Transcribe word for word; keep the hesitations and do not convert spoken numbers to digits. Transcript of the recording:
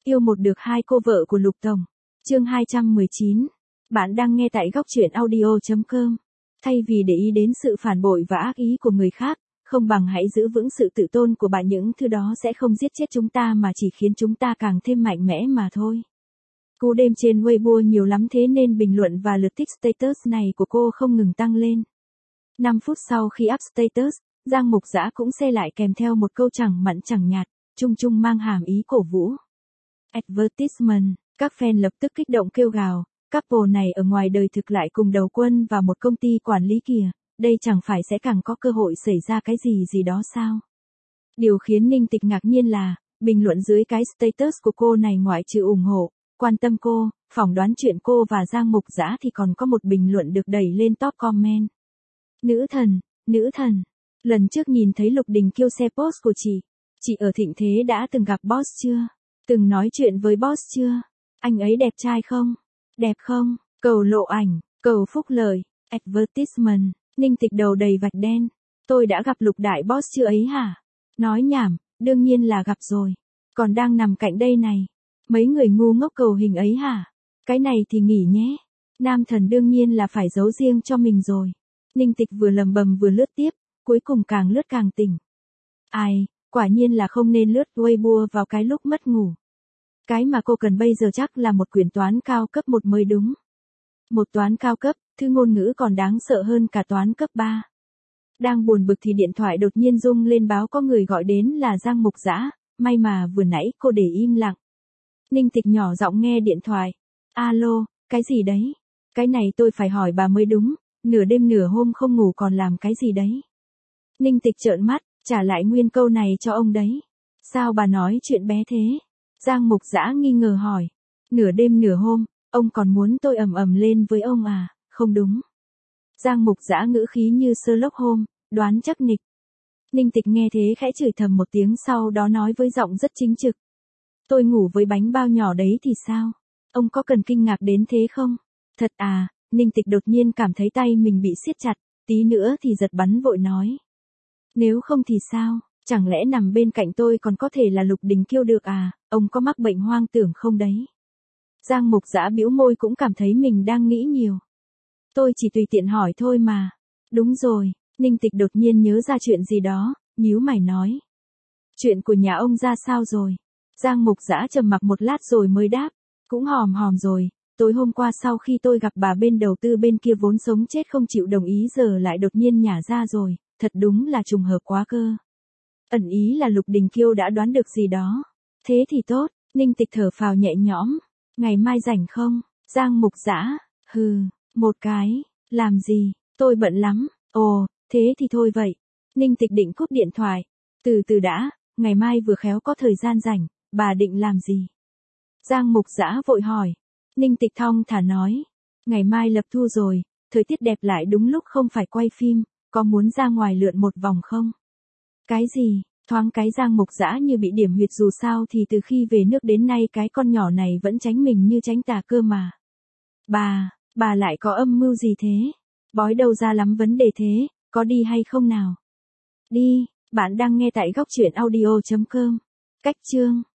Yêu một được hai cô vợ của Lục Tổng. Chương hai trăm mười chín. Bạn đang nghe tại góc truyện audio chấm com. Thay vì để ý đến sự phản bội và ác ý của người khác, không bằng hãy giữ vững sự tự tôn của bạn, những thứ đó sẽ không giết chết chúng ta mà chỉ khiến chúng ta càng thêm mạnh mẽ mà thôi. Cú đêm trên Weibo nhiều lắm, thế nên bình luận và lượt thích status này của cô không ngừng tăng lên. năm phút sau khi up status, Giang Mục Dã cũng share lại kèm theo một câu chẳng mặn chẳng nhạt, chung chung mang hàm ý cổ vũ. Advertisement, các fan lập tức kích động kêu gào, couple này ở ngoài đời thực lại cùng đầu quân vào một công ty quản lý kìa, đây chẳng phải sẽ càng có cơ hội xảy ra cái gì gì đó sao? Điều khiến Ninh Tịch ngạc nhiên là, bình luận dưới cái status của cô này ngoại trừ ủng hộ, quan tâm cô, phỏng đoán chuyện cô và Giang Mục Dã thì còn có một bình luận được đẩy lên top comment. Nữ thần, nữ thần, lần trước nhìn thấy Lục Đình Kiêu share post của chị, chị ở thịnh thế đã từng gặp boss chưa? Từng nói chuyện với boss chưa? Anh ấy đẹp trai không? Đẹp không? Cầu lộ ảnh, cầu phúc lợi, advertisement, Ninh Tịch đầu đầy vạch đen. Tôi đã gặp Lục đại boss chưa ấy hả? Nói nhảm, đương nhiên là gặp rồi. Còn đang nằm cạnh đây này. Mấy người ngu ngốc cầu hình ấy hả? Cái này thì nghỉ nhé. Nam thần đương nhiên là phải giấu riêng cho mình rồi. Ninh Tịch vừa lầm bầm vừa lướt tiếp, cuối cùng càng lướt càng tỉnh. Ai, quả nhiên là không nên lướt Weibo vào cái lúc mất ngủ. Cái mà cô cần bây giờ chắc là một quyển toán cao cấp một mới đúng. Một toán cao cấp, thư ngôn ngữ còn đáng sợ hơn cả toán cấp ba. Đang buồn bực thì điện thoại đột nhiên rung lên báo có người gọi đến là Giang Mục Dã, may mà vừa nãy cô để im lặng. Ninh Tịch nhỏ giọng nghe điện thoại. Alo, cái gì đấy? Cái này tôi phải hỏi bà mới đúng, nửa đêm nửa hôm không ngủ còn làm cái gì đấy? Ninh Tịch trợn mắt, trả lại nguyên câu này cho ông đấy. Sao bà nói chuyện bé thế? Giang Mục Dã nghi ngờ hỏi. Nửa đêm nửa hôm, ông còn muốn tôi ầm ầm lên với ông à? Không đúng. Giang Mục Dã ngữ khí như Sherlock Holmes, đoán chắc nịch. Ninh Tịch nghe thế khẽ chửi thầm một tiếng, sau đó nói với giọng rất chính trực. Tôi ngủ với bánh bao nhỏ đấy thì sao? Ông có cần kinh ngạc đến thế không? Thật à? Ninh Tịch đột nhiên cảm thấy tay mình bị siết chặt, tí nữa thì giật bắn vội nói. Nếu không thì sao? Chẳng lẽ nằm bên cạnh tôi còn có thể là Lục Đình Kiêu được à? Ông có mắc bệnh hoang tưởng không đấy? Giang Mục Dã bĩu môi cũng cảm thấy mình đang nghĩ nhiều. Tôi chỉ tùy tiện hỏi thôi mà. Đúng rồi, Ninh Tịch đột nhiên nhớ ra chuyện gì đó, nhíu mày nói. Chuyện của nhà ông ra sao rồi? Giang Mục Dã trầm mặc một lát rồi mới đáp. Cũng hòm hòm rồi, tối hôm qua sau khi tôi gặp bà bên đầu tư bên kia vốn sống chết không chịu đồng ý giờ lại đột nhiên nhả ra rồi, thật đúng là trùng hợp quá cơ. Ẩn ý là Lục Đình Kiêu đã đoán được gì đó. Thế thì tốt, Ninh Tịch thở phào nhẹ nhõm. Ngày mai rảnh không? Giang Mục Dã, hừ, một cái, làm gì, tôi bận lắm. Ồ, thế thì thôi vậy. Ninh Tịch định cúp điện thoại. Từ từ đã, ngày mai vừa khéo có thời gian rảnh, bà định làm gì? Giang Mục Dã vội hỏi. Ninh Tịch thong thả nói. Ngày mai lập thu rồi, thời tiết đẹp lại đúng lúc không phải quay phim, có muốn ra ngoài lượn một vòng không? Cái gì? Thoáng cái Giang Mục Dã như bị điểm huyệt, dù sao thì từ khi về nước đến nay cái con nhỏ này vẫn tránh mình như tránh tà cơ mà. Bà, bà lại có âm mưu gì thế? Bói đâu ra lắm vấn đề thế, có đi hay không nào? Đi, bạn đang nghe tại góc truyện audio chấm com. Cách chương